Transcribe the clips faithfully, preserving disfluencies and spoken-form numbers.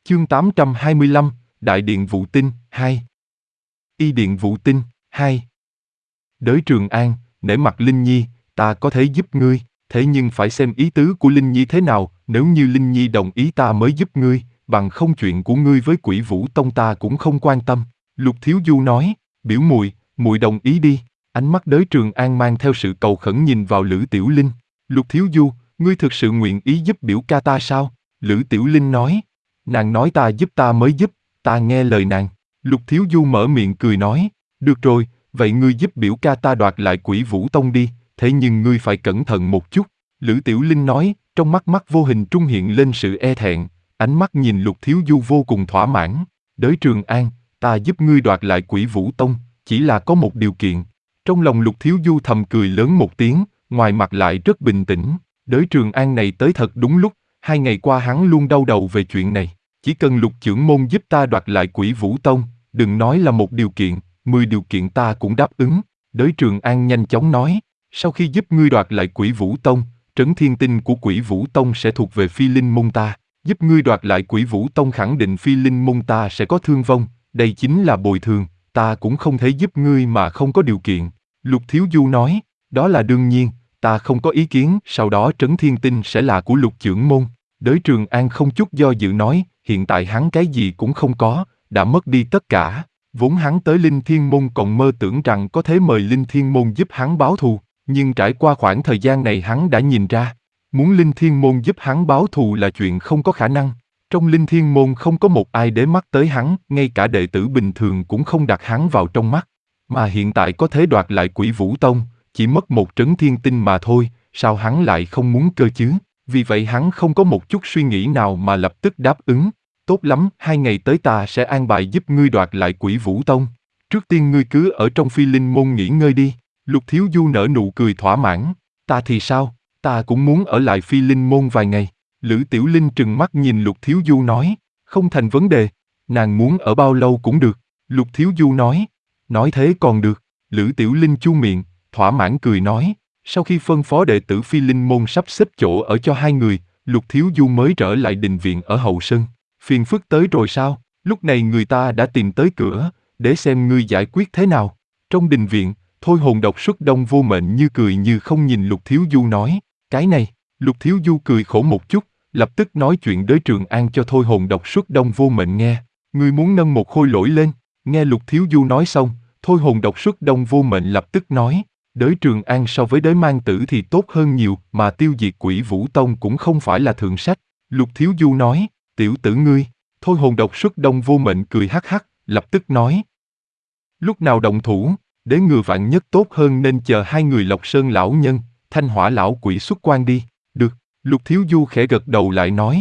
Chương tám trăm hai mươi lăm, Đại điện Vụ Tinh, hai. Y điện Vụ Tinh, hai. Đới Trường An, nể mặt Linh Nhi, ta có thể giúp ngươi, thế nhưng phải xem ý tứ của Linh Nhi thế nào, nếu như Linh Nhi đồng ý ta mới giúp ngươi, bằng không chuyện của ngươi với Quỷ Vũ Tông ta cũng không quan tâm. Lục Thiếu Du nói, biểu muội, muội đồng ý đi. Ánh mắt Đới Trường An mang theo sự cầu khẩn nhìn vào Lữ Tiểu Linh. Lục Thiếu Du, ngươi thực sự nguyện ý giúp biểu ca ta sao? Lữ Tiểu Linh nói. Nàng nói ta giúp ta mới giúp, ta nghe lời nàng. Lục Thiếu Du mở miệng cười nói, được rồi, vậy ngươi giúp biểu ca ta đoạt lại Quỷ Vũ Tông đi, thế nhưng ngươi phải cẩn thận một chút. Lữ Tiểu Linh nói, trong mắt mắt vô hình trung hiện lên sự e thẹn, ánh mắt nhìn Lục Thiếu Du vô cùng thỏa mãn. Đới Trường An, ta giúp ngươi đoạt lại Quỷ Vũ Tông, chỉ là có một điều kiện. Trong lòng Lục Thiếu Du thầm cười lớn một tiếng, ngoài mặt lại rất bình tĩnh. Đới Trường An này tới thật đúng lúc, hai ngày qua hắn luôn đau đầu về chuyện này. Chỉ cần Lục trưởng môn giúp ta đoạt lại Quỷ Vũ Tông, đừng nói là một điều kiện, mười điều kiện ta cũng đáp ứng. Đới Trường An nhanh chóng nói, sau khi giúp ngươi đoạt lại Quỷ Vũ Tông, trấn thiên tinh của Quỷ Vũ Tông sẽ thuộc về Phi Linh môn ta. Giúp ngươi đoạt lại Quỷ Vũ Tông khẳng định Phi Linh môn ta sẽ có thương vong, đây chính là bồi thường, ta cũng không thể giúp ngươi mà không có điều kiện. Lục Thiếu Du nói, đó là đương nhiên, ta không có ý kiến, sau đó trấn thiên tinh sẽ là của Lục trưởng môn. Đới Trường An không chút do dự nói, hiện tại hắn cái gì cũng không có, đã mất đi tất cả. Vốn hắn tới Linh Thiên Môn còn mơ tưởng rằng có thể mời Linh Thiên Môn giúp hắn báo thù, nhưng trải qua khoảng thời gian này hắn đã nhìn ra, muốn Linh Thiên Môn giúp hắn báo thù là chuyện không có khả năng. Trong Linh Thiên Môn không có một ai để mắt tới hắn, ngay cả đệ tử bình thường cũng không đặt hắn vào trong mắt. Mà hiện tại có thể đoạt lại Quỷ Vũ Tông, chỉ mất một trấn thiên tinh mà thôi, sao hắn lại không muốn cơ chứ? Vì vậy hắn không có một chút suy nghĩ nào mà lập tức đáp ứng. Tốt lắm, hai ngày tới ta sẽ an bài giúp ngươi đoạt lại Quỷ Vũ Tông. Trước tiên ngươi cứ ở trong Phi Linh môn nghỉ ngơi đi. Lục Thiếu Du nở nụ cười thỏa mãn. Ta thì sao? Ta cũng muốn ở lại Phi Linh môn vài ngày. Lữ Tiểu Linh trừng mắt nhìn Lục Thiếu Du nói, không thành vấn đề. Nàng muốn ở bao lâu cũng được. Lục Thiếu Du nói, nói thế còn được. Lữ Tiểu Linh chu miệng, thỏa mãn cười nói. Sau khi phân phó đệ tử Phi Linh môn sắp xếp chỗ ở cho hai người, Lục Thiếu Du mới trở lại đình viện ở hậu sân. Phiền phức tới rồi sao? Lúc này người ta đã tìm tới cửa, để xem ngươi giải quyết thế nào. Trong đình viện, Thôi Hồn Độc Xuất Đông Vô Mệnh như cười như không nhìn Lục Thiếu Du nói, cái này. Lục Thiếu Du cười khổ một chút, lập tức nói chuyện Đới Trường An cho Thôi Hồn Độc Xuất Đông Vô Mệnh nghe. Ngươi muốn nâng một khôi lỗi lên. Nghe Lục Thiếu Du nói xong, Thôi Hồn Độc Xuất Đông Vô Mệnh lập tức nói, Đới Trường An so với Đới Mang Tử thì tốt hơn nhiều, mà tiêu diệt Quỷ Vũ Tông cũng không phải là thượng sách. Lục Thiếu Du nói, tiểu tử ngươi. Thôi Hồn Độc Xuất Đông Vô Mệnh cười hắc hắc, lập tức nói, lúc nào động thủ, để ngừa vạn nhất tốt hơn nên chờ hai người Lộc Sơn lão nhân, Thanh Hỏa lão quỷ xuất quan đi. Được. Lục Thiếu Du khẽ gật đầu lại nói,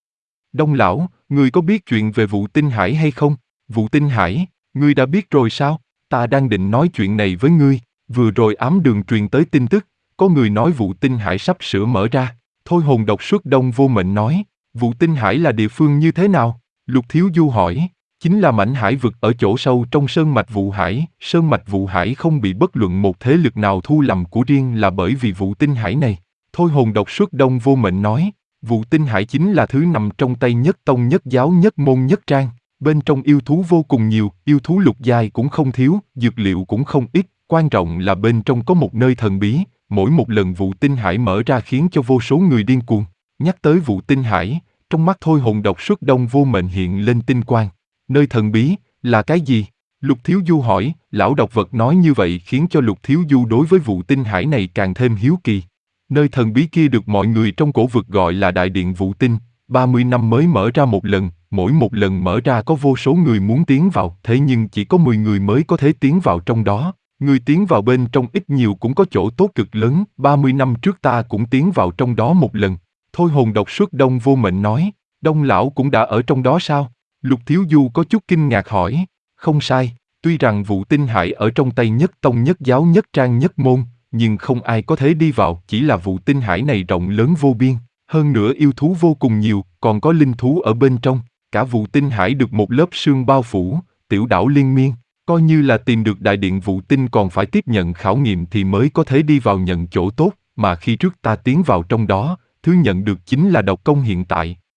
Đông lão, ngươi có biết chuyện về Vụ Tinh Hải hay không? Vụ Tinh Hải, ngươi đã biết rồi sao? Ta đang định nói chuyện này với ngươi, vừa rồi ám đường truyền tới tin tức, có người nói Vụ Tinh Hải sắp sửa mở ra. Thôi Hồn Độc Xuất Đông Vô Mệnh nói, Vụ Tinh Hải là địa phương như thế nào? Lục Thiếu Du hỏi, chính là mảnh hải vực ở chỗ sâu trong sơn mạch Vụ Hải. Sơn mạch Vụ Hải không bị bất luận một thế lực nào thu làm của riêng là bởi vì Vụ Tinh Hải này. Thôi Hồn Độc Xuất Đông Vô Mệnh nói, Vụ Tinh Hải chính là thứ nằm trong tay nhất tông nhất giáo nhất môn nhất trang. Bên trong yêu thú vô cùng nhiều, yêu thú lục giai cũng không thiếu, dược liệu cũng không ít. Quan trọng là bên trong có một nơi thần bí, mỗi một lần Vụ Tinh Hải mở ra khiến cho vô số người điên cuồng. Nhắc tới Vụ Tinh Hải, trong mắt Thôi Hồn Độc Xuất Đông Vô Mệnh hiện lên tinh quang. Nơi thần bí, là cái gì? Lục Thiếu Du hỏi, lão độc vật nói như vậy khiến cho Lục Thiếu Du đối với Vụ Tinh Hải này càng thêm hiếu kỳ. Nơi thần bí kia được mọi người trong cổ vực gọi là Đại điện Vụ Tinh, ba mươi năm mới mở ra một lần, mỗi một lần mở ra có vô số người muốn tiến vào, thế nhưng chỉ có mười người mới có thể tiến vào trong đó. Người tiến vào bên trong ít nhiều cũng có chỗ tốt cực lớn, ba mươi năm trước ta cũng tiến vào trong đó một lần. Thôi Hồn Độc Xuất Đông Vô Mệnh nói, Đông lão cũng đã ở trong đó sao? Lục Thiếu Du có chút kinh ngạc hỏi, không sai, tuy rằng Vụ Tinh Hải ở trong tay nhất tông nhất giáo nhất trang nhất môn, nhưng không ai có thể đi vào, chỉ là Vụ Tinh Hải này rộng lớn vô biên, hơn nữa yêu thú vô cùng nhiều, còn có linh thú ở bên trong, cả Vụ Tinh Hải được một lớp sương bao phủ, tiểu đảo liên miên, coi như là tìm được đại điện Vụ Tinh còn phải tiếp nhận khảo nghiệm thì mới có thể đi vào nhận chỗ tốt, mà khi trước ta tiến vào trong đó, thứ nhận được chính là độc công hiện tại.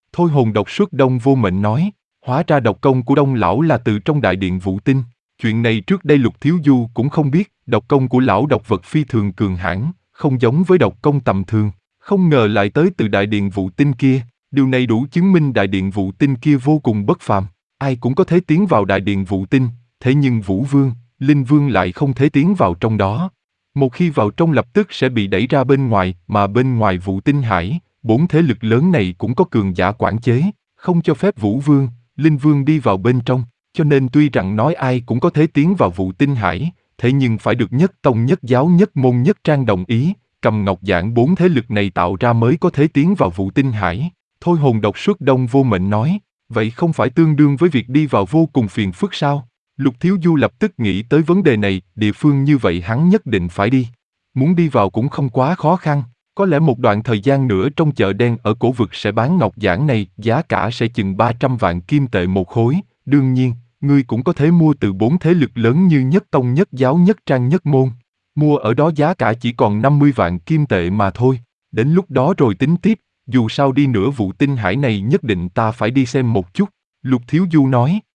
Thôi hồn độc xuất Đông Vô Mệnh nói, hóa ra độc công của Đông lão là từ trong đại điện Vũ Tinh. Chuyện này trước đây Lục Thiếu Du cũng không biết, độc công của lão độc vật phi thường cường hãn, không giống với độc công tầm thường, không ngờ lại tới từ đại điện Vũ Tinh kia, điều này đủ chứng minh đại điện Vũ Tinh kia vô cùng bất phàm, ai cũng có thể tiến vào đại điện Vũ Tinh, thế nhưng Vũ Vương, Linh Vương lại không thể tiến vào trong đó. Một khi vào trong lập tức sẽ bị đẩy ra bên ngoài, mà bên ngoài Vũ Tinh Hải, bốn thế lực lớn này cũng có cường giả quản chế, không cho phép Vũ Vương, Linh Vương đi vào bên trong, cho nên tuy rằng nói ai cũng có thể tiến vào Vũ Tinh Hải, thế nhưng phải được nhất tông nhất giáo nhất môn nhất trang đồng ý, cầm ngọc giảng bốn thế lực này tạo ra mới có thể tiến vào Vũ Tinh Hải. Thôi hồn độc xuất Đông Vô Mệnh nói, vậy không phải tương đương với việc đi vào vô cùng phiền phức sao? Lục Thiếu Du lập tức nghĩ tới vấn đề này, địa phương như vậy hắn nhất định phải đi. Muốn đi vào cũng không quá khó khăn, có lẽ một đoạn thời gian nữa trong chợ đen ở cổ vực sẽ bán ngọc giản này, giá cả sẽ chừng ba trăm vạn kim tệ một khối, đương nhiên, ngươi cũng có thể mua từ bốn thế lực lớn như Nhất Tông Nhất Giáo Nhất Trang Nhất Môn. Mua ở đó giá cả chỉ còn năm mươi vạn kim tệ mà thôi, đến lúc đó rồi tính tiếp, dù sao đi nữa Vũ Tinh Hải này nhất định ta phải đi xem một chút, Lục Thiếu Du nói.